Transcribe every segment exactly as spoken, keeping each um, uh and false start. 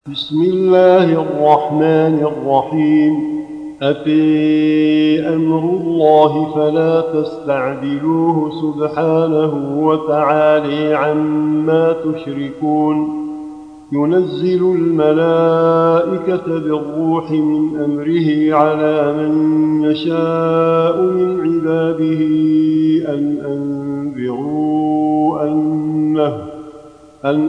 بسم الله الرحمن الرحيم أفي أمر الله فلا تستعجلوه سبحانه وتعالى عما تشركون ينزل الملائكة بالروح من أمره على من يشاء من عباده أن أنذروا أنه أن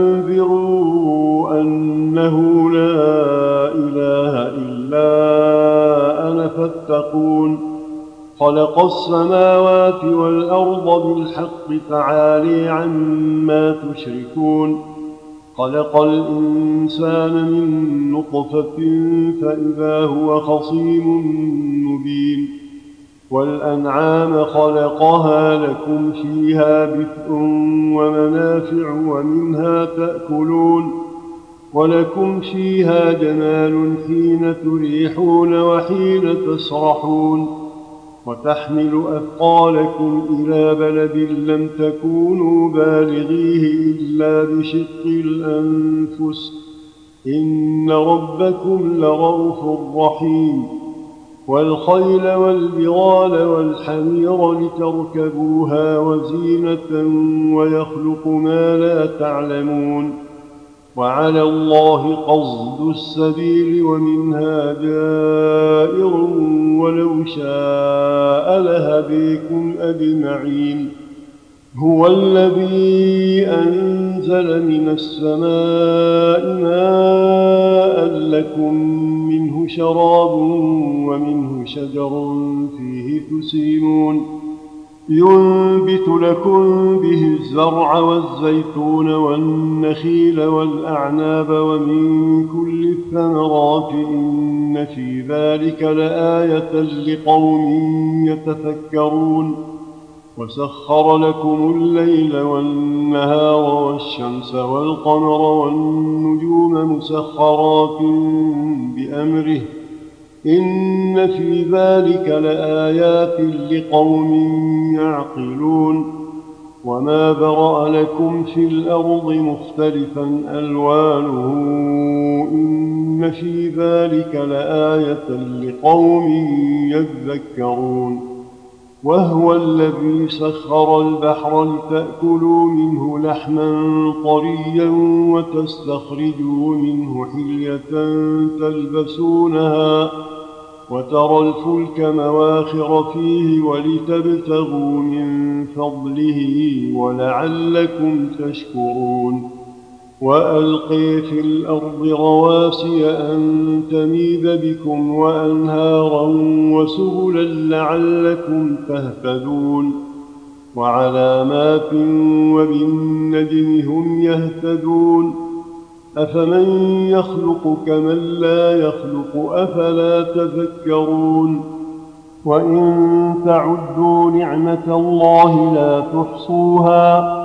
أنذروا أنه لا إله إلا أنا فاتقون خلق السماوات والأرض بالحق تعالى عما تشركون خلق الإنسان من نطفة فإذا هو خصيم مبين والأنعام خلقها لكم فيها دفء ومنافع ومنها تأكلون ولكم فيها جمال حين تريحون وحين تسرحون وتحمل أثقالكم إلى بلد لم تكونوا بالغيه إلا بشق الأنفس إن ربكم لرؤوف رحيم والخيل والبغال والحمير لتركبوها وزينة ويخلق ما لا تعلمون وعلى الله قصد السبيل ومنها جائر ولو شاء لهديكم أجمعين هو الذي أنزل من السماء ماء لكم منه شراب ومنه شجر فيه تسيمون ينبت لكم به الزرع والزيتون والنخيل والأعناب ومن كل الثمرات إن في ذلك لآية لقوم يتفكرون وسخر لكم الليل والنهار والشمس والقمر والنجوم مسخرات بأمره إن في ذلك لآيات لقوم يعقلون وما برأ لكم في الأرض مختلفا ألوانه إن في ذلك لآية لقوم يذكرون وهو الذي سخر البحر لتأكلوا منه لحما طريا وتستخرجوا منه حلية تلبسونها وترى الفلك مواخر فيه ولتبتغوا من فضله ولعلكم تشكرون وألقي في الأرض رواسي أن تميد بكم وأنهارا وسبلا لعلكم تهتدون وعلامات وبالنجم هم يهتدون أفمن يخلق كمن لا يخلق أفلا تذكرون وإن تعدوا نعمة الله لا تحصوها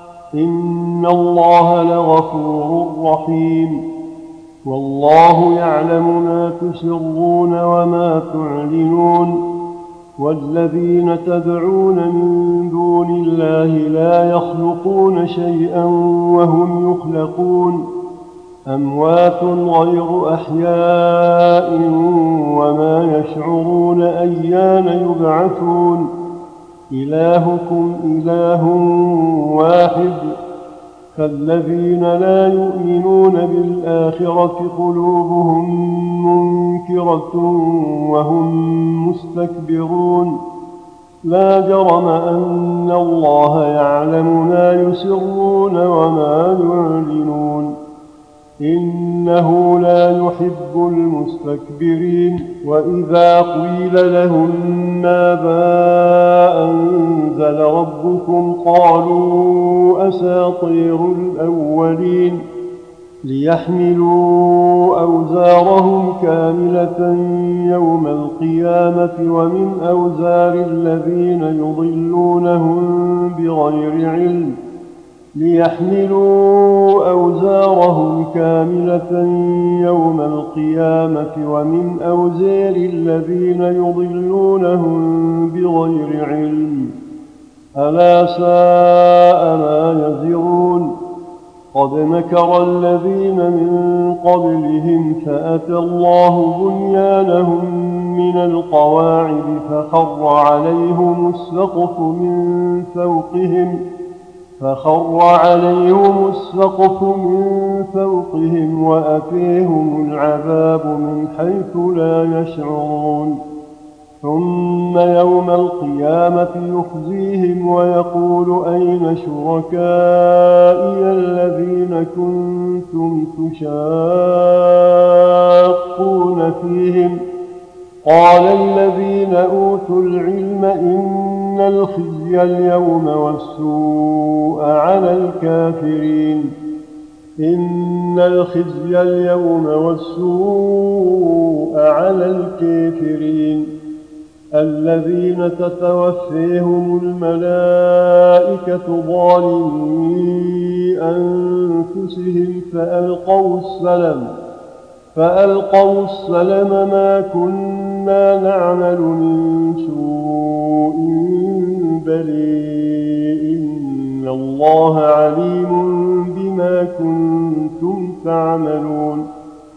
إن الله لغفور رحيم والله يعلم ما تسرون وما تعلنون والذين تدعون من دون الله لا يخلقون شيئا وهم يخلقون أموات غير أحياء وما يشعرون أيان يبعثون إلهكم إله واحد فالذين لا يؤمنون بالآخرة قلوبهم منكرة وهم مستكبرون لا جرم أن الله يعلم ما يسرون وما يعلنون إنه لا يحب المستكبرين وإذا قيل لهم ماذا أنزل ربكم قالوا أساطير الأولين ليحملوا أوزارهم كاملة يوم القيامة ومن أوزار الذين يضلونهم بغير علم ليحملوا أوزارهم كاملة يوم القيامة ومن أوزار الذين يضلونهم بغير علم ألا ساء ما يزرون قد مكر الذين من قبلهم فأتى الله بنيانهم من القواعد فخر عليهم السقف من فوقهم فخر عليهم السقف من فوقهم وأتيهم العذاب من حيث لا يشعرون ثم يوم القيامة يخزيهم ويقول أين شركائي الذين كنتم تشاقون فيهم قال الذين أوتوا العلم إن الخزي اليوم والسوء على الكافرين إن الخزي اليوم والسوء على الكافرين الذين تتوفيهم الملائكة ظالمي أنفسهم فألقوا السلم فألقوا السلم ما كنا نعمل من سوء بلى إن الله عليم بما كنتم تعملون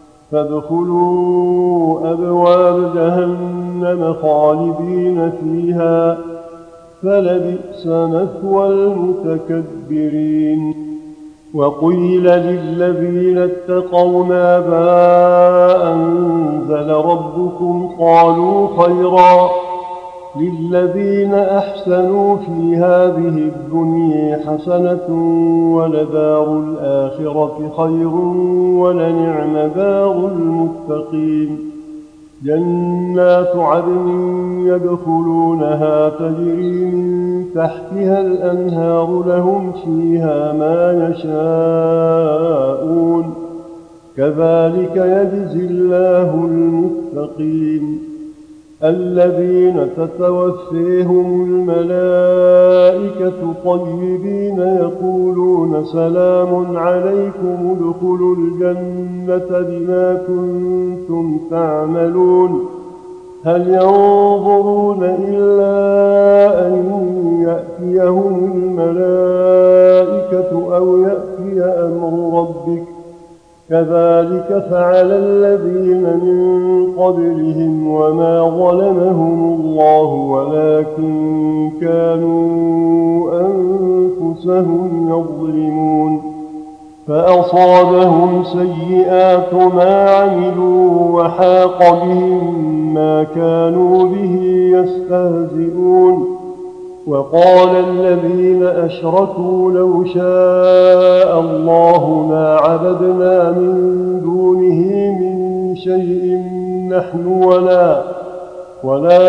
فادخلوا أبواب جهنم خالدين فيها فلبئس مثوى المتكبرين وقيل للذين اتقوا ماذا أنزل ربكم قالوا خيرا للذين أحسنوا في هذه الدنيا حسنة ولدار الآخرة خير ولنعم دار المتقين جنات عدن يدخلونها تجري من تحتها الأنهار لهم فيها ما يشاءون كذلك يجزي الله المتقين الذين تتوفيهم الملائكة طيبين يقولون سلام عليكم ادخلوا الجنة بما كنتم تعملون هل ينظرون إلا أن يأتيهم الملائكة أو يأتي أمر ربك كذلك فعل الذين من قبلهم وما ظلمهم الله ولكن كانوا أنفسهم يظلمون فأصابهم سيئات ما عملوا وحاق بهم ما كانوا به يستهزئون وقال الذين أشركوا لو شاء الله ما عبدنا من دونه من شيء نحن ولا ولا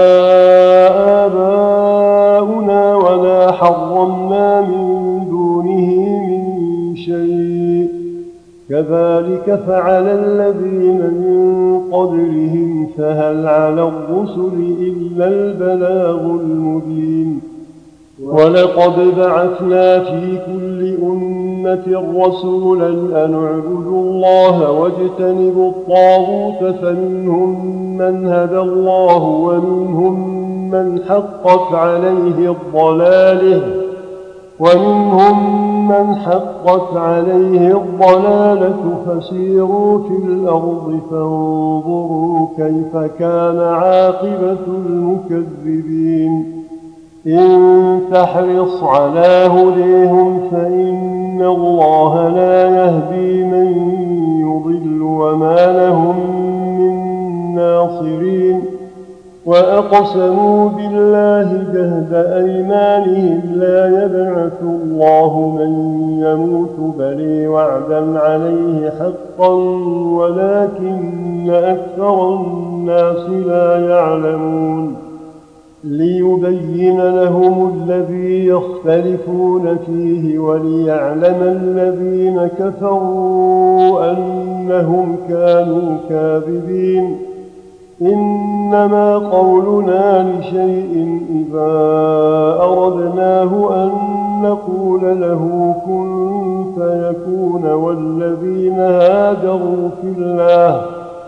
آباؤنا ولا حرمنا من دونه من شيء كذلك فعل الذين من قبلهم فهل على الرسل إلا البلاغ المبين ولقد بعثنا في كل أمة رسولا أن اعبدوا الله واجتنبوا الطاغوت فمنهم من هدى الله ومنهم من حقت عليه الضلالة ومنهم من حقت عليه الضلالة فسيروا في الأرض فانظروا كيف كان عاقبة المكذبين إن تحرص على هديهم فإن الله لا يهدي من يضل وما لهم من ناصرين وأقسموا بالله جهد أيمانهم لا يبعث الله من يموت بلي وعدا عليه حقا ولكن أكثر الناس لا يعلمون ليبين لهم الذي يختلفون فيه وليعلم الذين كفروا أنهم كانوا كاذبين إنما قولنا لشيء إذا أردناه أن نقول له كن فيكون والذين هاجروا في الله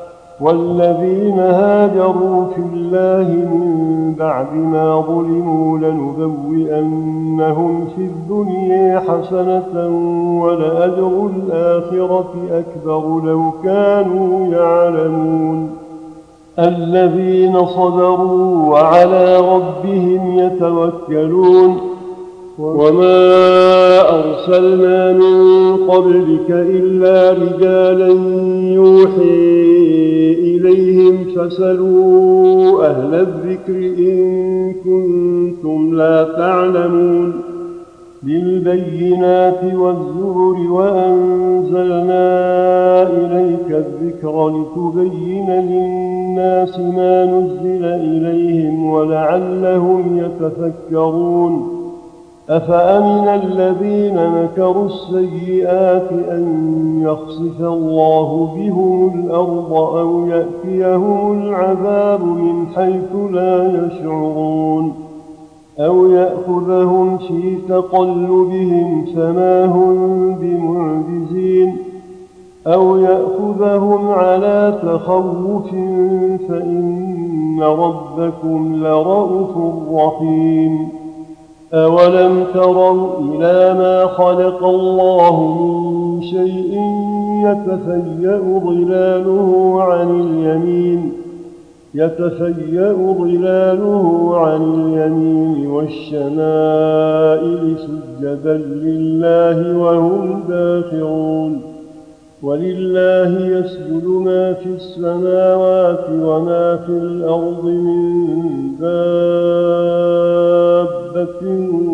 والذين هاجروا في الله من بعد ما ظلموا لنبوئنهم في الدنيا حسنة ولأجر الآخرة أكبر لو كانوا يعلمون الذين صبروا وعلى ربهم يتوكلون وما أرسلنا من قبلك إلا رجالا يوحي إليهم فاسألوا أهل الذكر إن كنتم لا تعلمون بالبينات والزبر وأنزلنا إليك الذكر لتبين للناس ما نزل إليهم ولعلهم يتفكرون أفأمن الذين مكروا السيئات أن يخسف الله بهم الأرض أو يأتيهم العذاب من حيث لا يشعرون أو يأخذهم في تقلبهم فما هم بمعجزين أو يأخذهم على تخوف فإن ربكم لرءوف رحيم أولم تروا إلى ما خلق الله من شيء يتفيأ ظلاله عن اليمين يتفيأ ظلاله عن اليمين والشمائل سجدا لله وهم داخرون ولله يسجد ما في السماوات وما في الأرض من دابة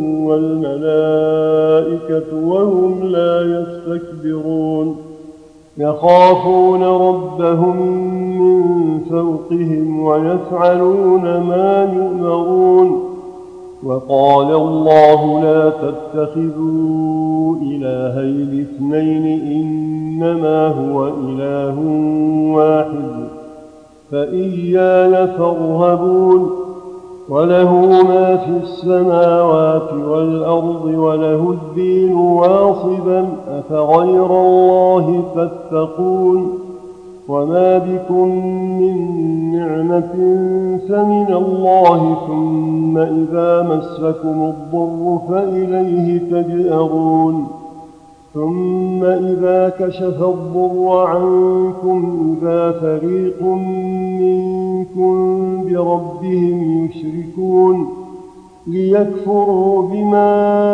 والملائكة وهم لا يستكبرون يخافون ربهم من فوقهم ويفعلون ما يؤمرون وقال الله لا تتخذوا إلهين اثنين إنما هو إله واحد فإياي فارهبون وله ما في السماوات والأرض وله الدين واصبا أفغير الله تتقون وما بكم من نعمة فمن الله ثم إذا مسكم الضر فإليه تجأرون ثم إذا كشف الضر عنكم إذا فريق منكم بربهم يشركون ليكفروا بما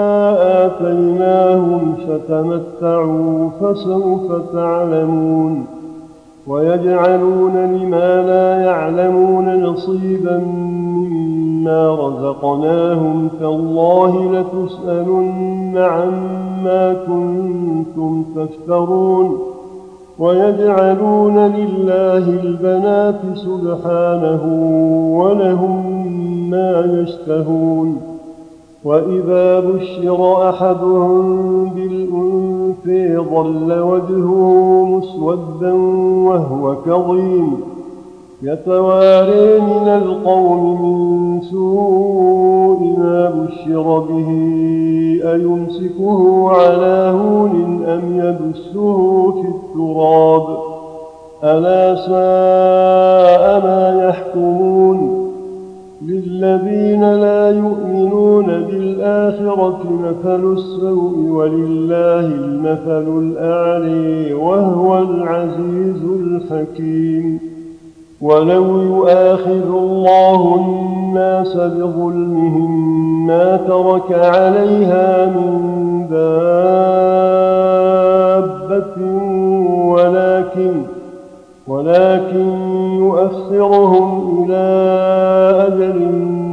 آتيناهم فتمتعوا فسوف تعلمون ويجعلون لما لا يعلمون نصيبا مما رزقناهم تالله لتسألن عما كنتم تفترون ويجعلون لله البنات سبحانه ولهم ما يشتهون وإذا بشر أحدهم بالأنثى ظل وجهه مسودا وهو كظيم يتواري من القوم من سوء ما بشر به أيمسكه على هون أم يدسه في التراب ألا ساء ما يحكمون للذين لا يؤمنون بالآخرة مثل السوء ولله المثل الأعلى وهو العزيز الحكيم ولو يؤاخذ الله الناس بظلمهم ما ترك عليها من دابة ولكن ولكن يؤخرهم إلى أجل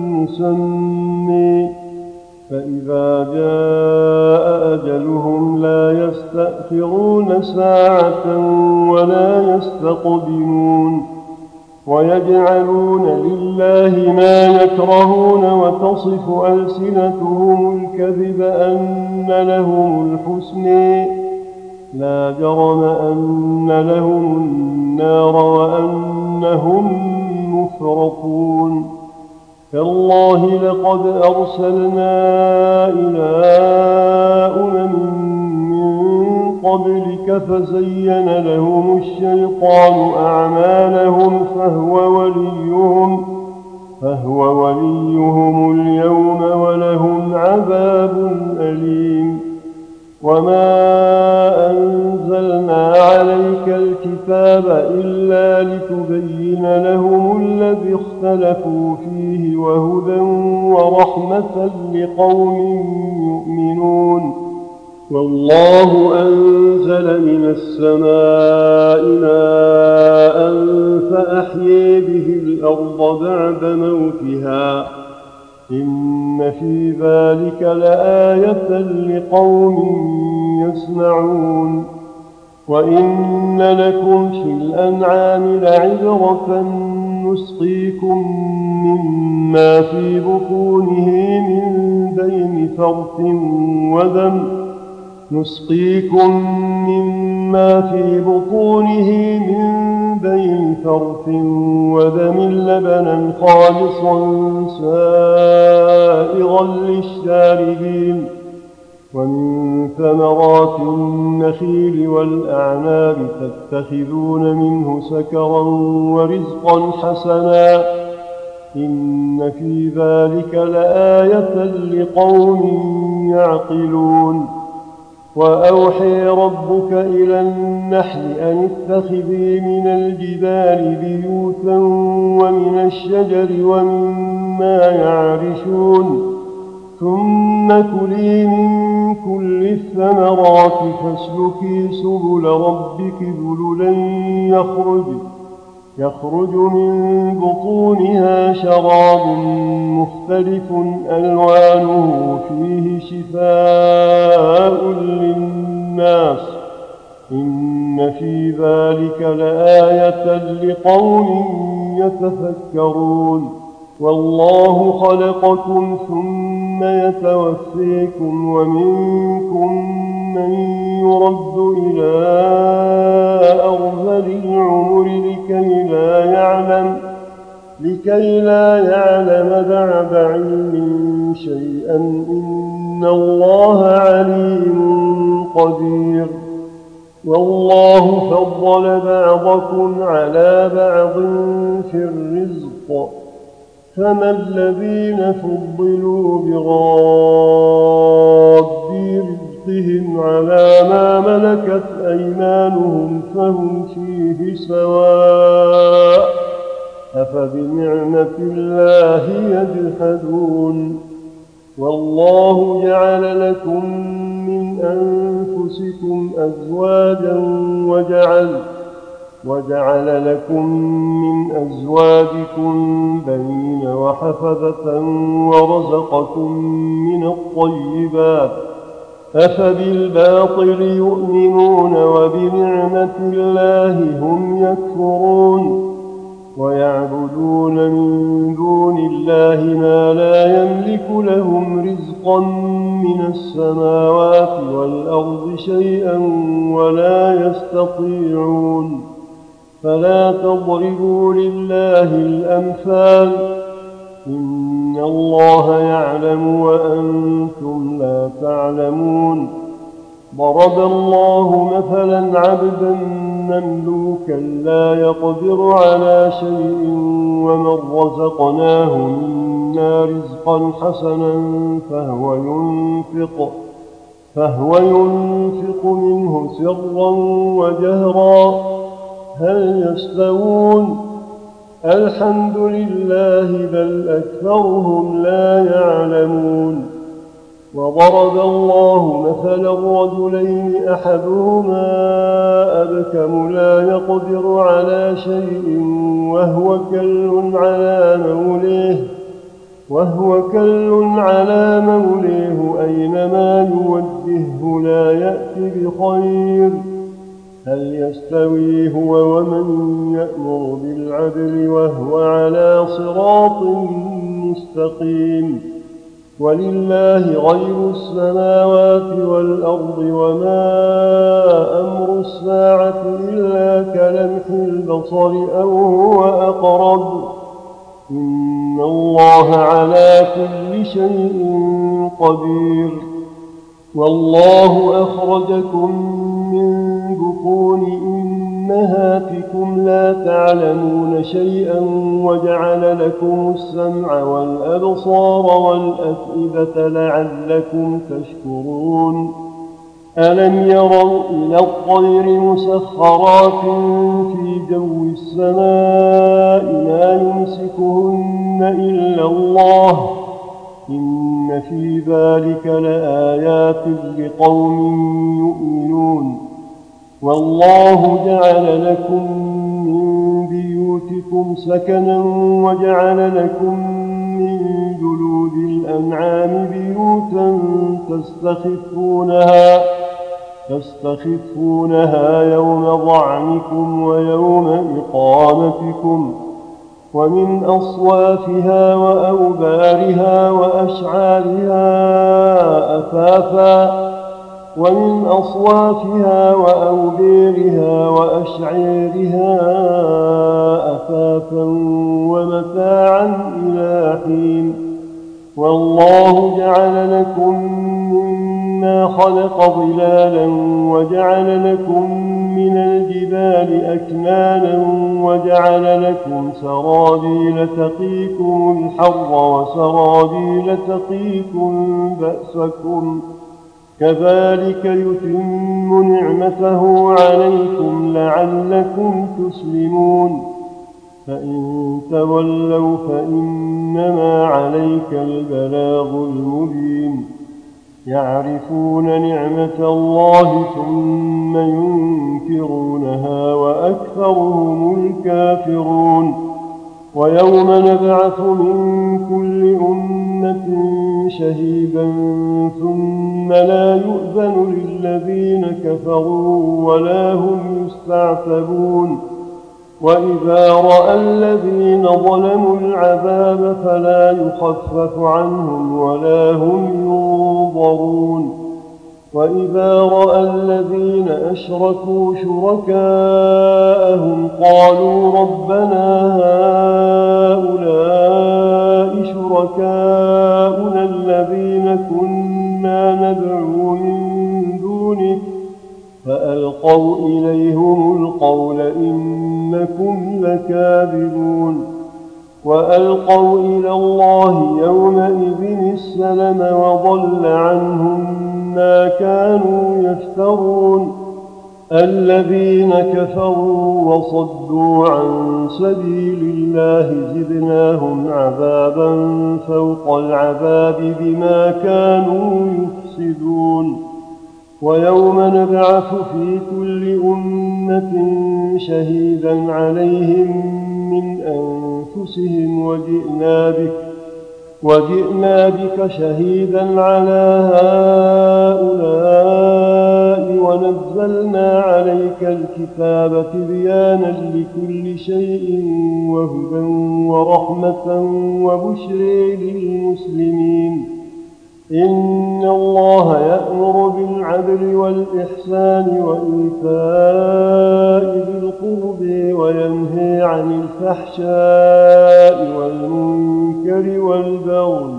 مسمى فإذا جاء أجلهم لا يستأخرون ساعة ولا يستقدمون ويجعلون لله ما يكرهون وتصف ألسنتهم الكذب أن لهم الحسنى لا جرم أن لهم النار وأنهم مفرطون تالله لقد أرسلنا إلى أمم من قبلك فزين لهم الشيطان أعمالهم فهو وليهم, فهو وليهم اليوم ولهم عذاب أليم. وما أنزلنا عليك الكتاب إلا لتبين لهم الذي اختلفوا فيه وهدى ورحمة لقوم يؤمنون. والله أنزل من السماء ماء فأحيي به الأرض بعد موتها إن في ذلك لآية لقوم يسمعون. وإن لكم في الأنعام لعبرة نسقيكم مما في بطونه من بين فرث ودم نسقيكم مما في بطونه من بين فرث ودم لبنا خالصا سائغا للشاربين ومن ثمرات النخيل والأعناب تتخذون منه سكرا ورزقا حسنا إن في ذلك لآية لقوم يعقلون. وأوحي ربك إلى النحل أن اتخذي من الجبال بيوتا ومن الشجر ومما يعرشون ثم كلي من كل الثمرات فاسلكي سبل ربك ذللا يخرج يخرج من بطونها شراب مختلف ألوانه فيه شفاء للناس إن في ذلك لآية لقوم يتفكرون. والله خلقكم ثم يتوفيكم ومنكم من يرد إلى أرذل العمر لكي لا يعلم لكي لا يعلم بعد علم شيئا إن الله عليم قدير. والله فضل بعضكم على بعض في الرزق فما الذين فضلوا براد رزقهم على ما ملكت أيمانهم فهم فيه سواء أفبنعمة الله يجحدون. والله جعل لكم من أنفسكم أزواجا وجعل وجعل لكم من أزواجكم بنين وحفظة ورزقكم من الطيبات أفبالباطل يؤمنون وبنعمة الله هم يكفرون. ويعبدون من دون الله ما لا يملك لهم رزقا من السماوات والأرض شيئا ولا يستطيعون. فلا تضربوا لله الأمثال إن الله يعلم وأنتم لا تعلمون. ضرب الله مثلا عبدا مملوكا لا يقدر على شيء ومن رزقناه منا رزقا حسنا فهو ينفق فهو ينفق منه سرا وجهرا هل يستوون الحمد لله بل أكثرهم لا يعلمون. وضرب الله مثلا رجلين أحدهما أبكم لا يقدر على شيء وهو كل على موليه وهو كل على موليه أينما يوجهه لا يأتي بخير هل يستوي هو ومن يأمر بالعدل وهو على صراط مستقيم. ولله غيب السماوات والأرض وما أمر الساعة إلا كلمح البصر أو هو أقرب إن الله على كل شيء قدير. والله أخرجكم من بطون أمهاتكم لا تعلمون شيئا وجعل لكم السمع والأبصار والأفئدة لعلكم تشكرون ألم يروا إلى الطير مسخرات في جو السماء ما يمسكهن إلا الله إن في ذلك لآيات لقوم يؤمنون والله جعل لكم من بيوتكم سكنا وجعل لكم من جلود الأنعام بيوتا تستخفونها تستخفونها يوم ظعنكم ويوم إقامتكم ومن أصوافها وأوبارها وأشعارها أثاثا ومن أصوافها وأوبارها وأشعارها أثاثا ومتاعا إلى حين والله جعل لكم مما خلق ظلالا وجعل لكم من الجبال أكنانا وجعل لكم سرابيل تقيكم الحر وسرابيل تقيكم بأسكم كذلك يتم نعمته عليكم لعلكم تسلمون فإن تولوا فإنما عليك البلاغ المبين يعرفون نعمة الله ثم ينكرونها وأكثرهم الكافرون ويوم نبعث من كل أمة شهيدا ثم لا يؤذن للذين كفروا ولا هم يستعتبون وإذا رأى الذين ظلموا العذاب فلا يخفف عنهم ولا هم ينظرون وإذا رأى الذين أشركوا شركاءهم قالوا ربنا هؤلاء شركاؤنا الذين كنا ندعو من دونك فألقوا إليهم القول إنكم لكاذبون وألقوا إلى الله يومئذ السلم وضل عنهم ما كانوا يفترون الذين كفروا وصدوا عن سبيل الله زدناهم عذابا فوق العذاب بما كانوا يفسدون ويوم نبعث في كل أمة شهيدا عليهم من أنفسهم وجئنا بك وجئنا بك شهيدا على هؤلاء ونزلنا عليك الكتاب تبيانا لكل شيء وهدى ورحمة وبشرى للمسلمين إن الله يأمر بالعدل والإحسان وإيتاء ذي القرب وينهى عن الفحشاء والمنكر والبغي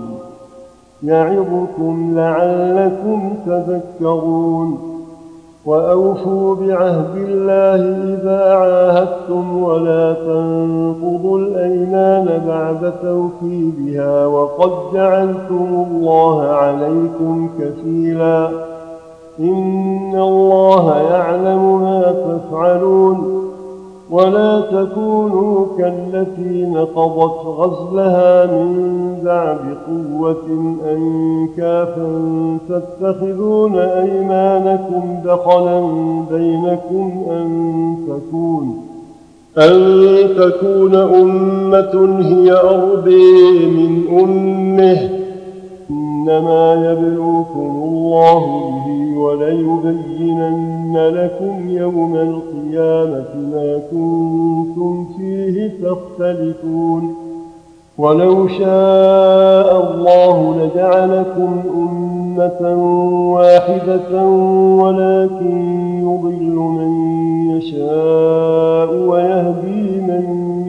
يعظكم لعلكم تذكرون وأوفوا بعهد الله إذا عاهدتم ولا تنقضوا الأيمان بعد توكيدها وقد جعلتم الله عليكم كفيلا إن الله يعلم ما تفعلون ولا تكونوا كالتي نقضت غزلها من بعد قوة أنكافا تتخذون أيمانكم دخلا بينكم أن تكون أن تكون أمة هي أربى من أمه إنما يبلوكم الله به وليبينن لكم يوم القيامة ما كنتم فيه تختلفون ولو شاء الله لجعلكم أمة واحدة ولكن يضل من يشاء ويهدي من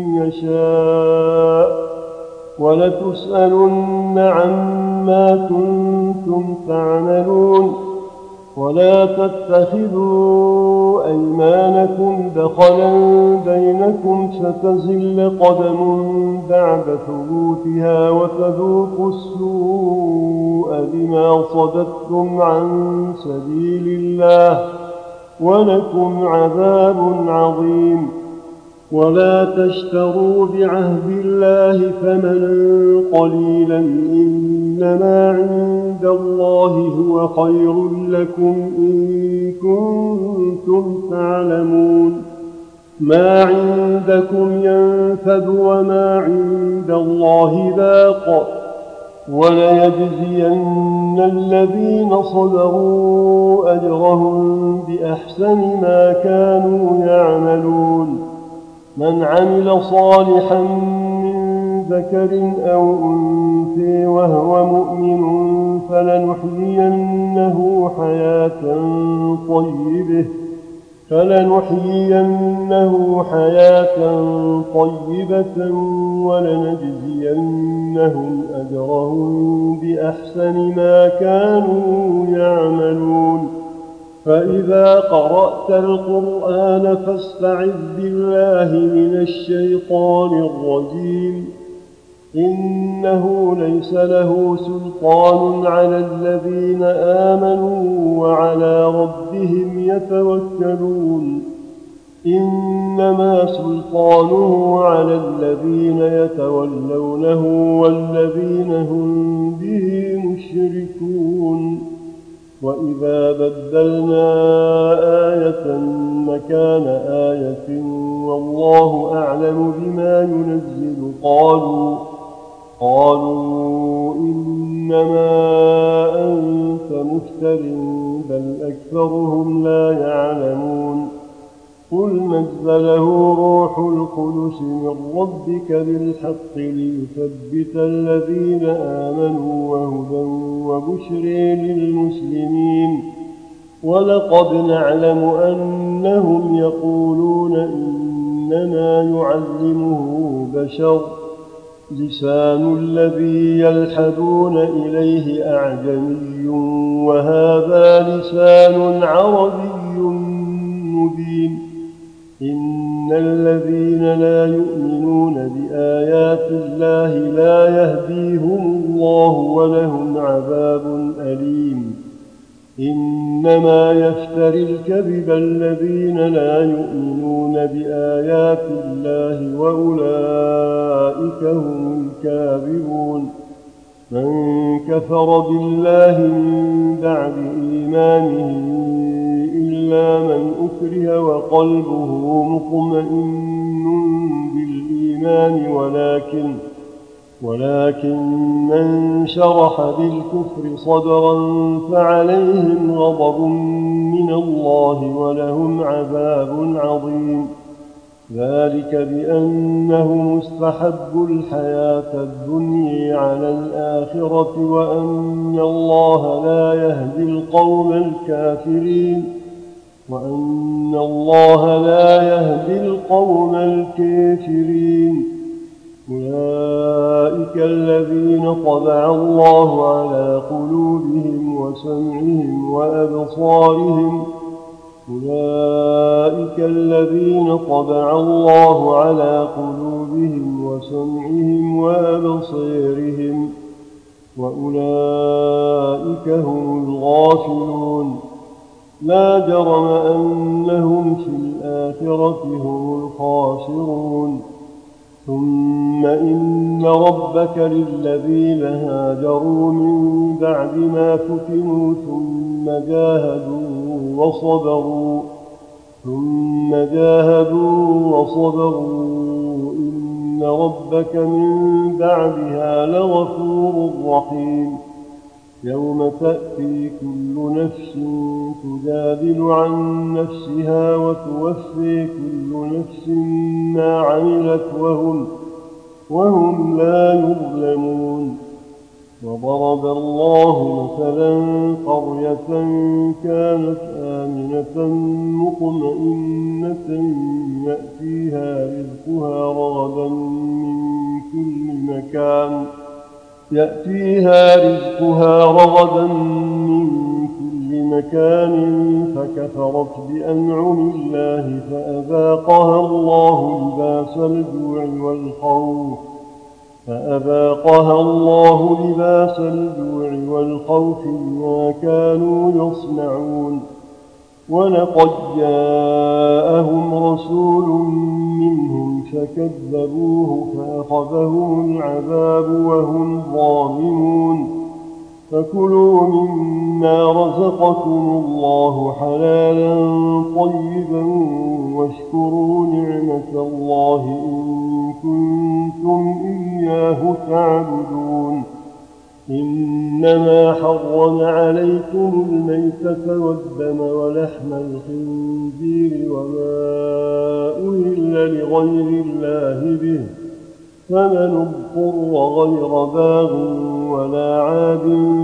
يشاء ولتسألن عما كنتم تعملون ولا تتخذوا أيمانكم دخلا بينكم فتزل قدم بعد ثبوتها وتذوقوا السوء بما صددتم عن سبيل الله ولكم عذاب عظيم. ولا تشتروا بعهد الله ثمنا قليلا إنما عند الله هو خير لكم إن كنتم تعلمون. ما عندكم ينفد وما عند الله باق وليجزين الذين صبروا أجرهم بأحسن ما كانوا يعملون. من عمل صالحا من ذكر أو أنثى وهو مؤمن فلنحيينه حياة طيبة فلنحيينه حياة طيبة ولنجزينهم أجرهم بأحسن ما كانوا يعملون. فإذا قرأت القرآن فاستعذ بالله من الشيطان الرجيم. إنه ليس له سلطان على الذين آمنوا وعلى ربهم يتوكلون. إنما سلطانه على الذين يتولونه والذين هم به مشركون. وإذا بدلنا آية مكان آية والله أعلم بما ينزل قالوا قالوا إنما أنت مفتر بل أكثرهم لا يعلمون. قل نزله روح القدس من ربك بالحق ليثبت الذين آمنوا وهدى وبشر للمسلمين. ولقد نعلم أنهم يقولون إنما يعلمه بشر لسان الذي يلحدون إليه أعجمي وهذا لسان عربي مبين. إن الذين لا يؤمنون بآيات الله لا يهديهم الله ولهم عذاب أليم. إنما يفتري الكذب الذين لا يؤمنون بآيات الله وأولئك هم الكاذبون. من كفر بالله من بعد إيمانه إلا من أكره وقلبه مطمئن بالإيمان ولكن ولكن من شرح بالكفر صدرا فعليهم غضب من الله ولهم عذاب عظيم. ذلك بأنهم استحبوا الحياة الدنيا على الآخرة وأن الله لا يهدي القوم الكافرين وأن الله لا يهدي القوم الكافرين. أولئك الذين طبع الله على قلوبهم وسمعهم وأبصارهم أولئك الذين طبع الله على قلوبهم وسمعهم وأبصارهم وأولئك هم الغافلون. لا جرم أنهم في الآخرة هم الخاسرون. ثم إن ربك للذين هاجروا من بعد ما فتنوا ثم جاهدوا وصبروا ثم جاهدوا وصبروا إن ربك من بعدها لغفور رحيم. يوم تأتي كل نفس تجادل عن نفسها وتوفي كل نفس ما عملت وهم, وهم لا يظلمون. وضرب الله مثلا قرية كانت آمنة مطمئنة يأتيها رزقها رغدا من كل مكان يأتيها رزقها رغدا من كل مكان فكفرت بأنعم الله فأذاقها الله لباس الجوع والخوف فأذاقها الله لباس الجوع والخوف بما كانوا يصنعون. ولقد جاءهم رسول منهم فكذبوه فأخذهم العذاب وهم ظالمون. فكلوا مما رزقكم الله حلالا طيبا واشكروا نعمة الله إن كنتم إياه تعبدون. إنما حرم عليكم الميتة والدم ولحم الخنزير وما أهل لغير الله به، فمن اضطر غير باغ ولا عاد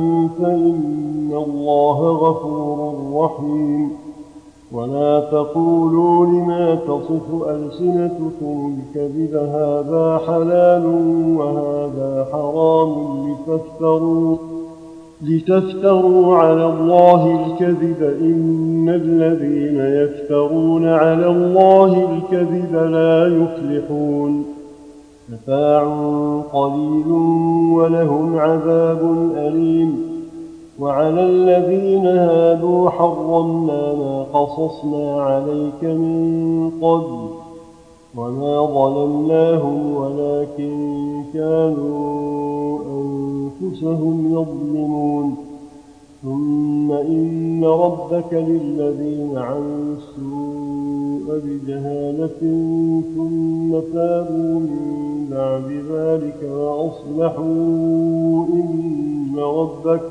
فإن الله غفور رحيم. ولا تقولوا لما تصف ألسنتكم الكذب هذا حلال وهذا حرام لتفتروا, لتفتروا على الله الكذب إن الذين يفترون على الله الكذب لا يفلحون. متاع قليل ولهم عذاب أليم. وعلى الذين هادوا حرمنا ما قصصنا عليك من قبل وما ظلمناهم ولكن كانوا أنفسهم يظلمون. ثم إن ربك للذين عملوا السوء بجهالة ثم تابوا من بعد ذلك وأصلحوا إن ربك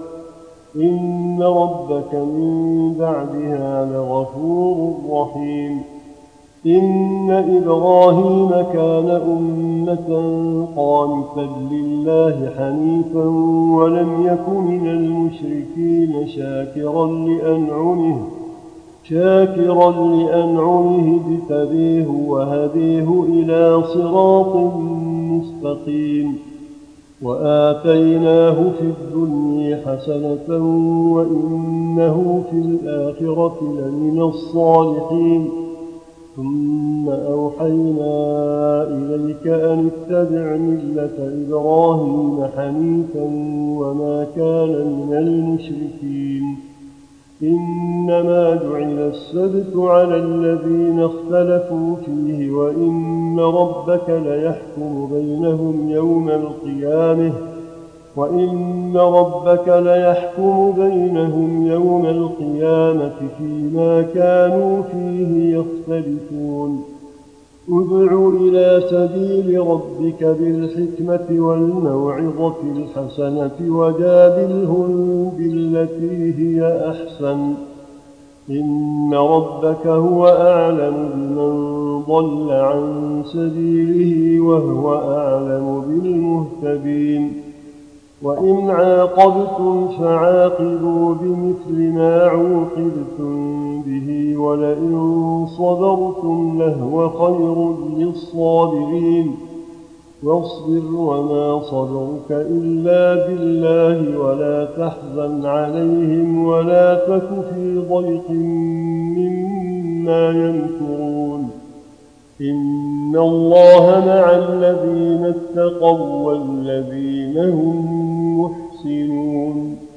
إن ربك من بعدها لغفور رحيم. إن إبراهيم كان أمة قانتا لله حنيفا ولم يك من المشركين شاكرا لأنعمه شاكرا لأنعمه اجتبيه وهديه إلى صراط مستقيم. وآتيناه في الدنيا حسنة وإنه في الآخرة لمن الصالحين. ثم أوحينا إليك أن اتبع ملة إبراهيم حنيفا وما كان من المشركين. إنما جعل السبت على الذين اختلفوا فيه وإن ربك ليحكم بينهم يوم القيامة وإن ربك ليحكم بينهم يوم القيامة فيما كانوا فيه يختلفون. ادع إلى سبيل ربك بالحكمة والموعظة الحسنة وجادلهم بالتي هي أحسن. إن ربك هو أعلم بمن ضل عن سبيله وهو أعلم بالمهتدين. وإن عاقبتم فعاقبوا بمثل ما عوقبتم به ولئن صبرتم لهو خير للصابرين. واصبر وما صبرك إلا بالله ولا تحزن عليهم ولا تك في ضيق مما يمكرون. إن الله مع الذين اتقوا والذين هم محسنون.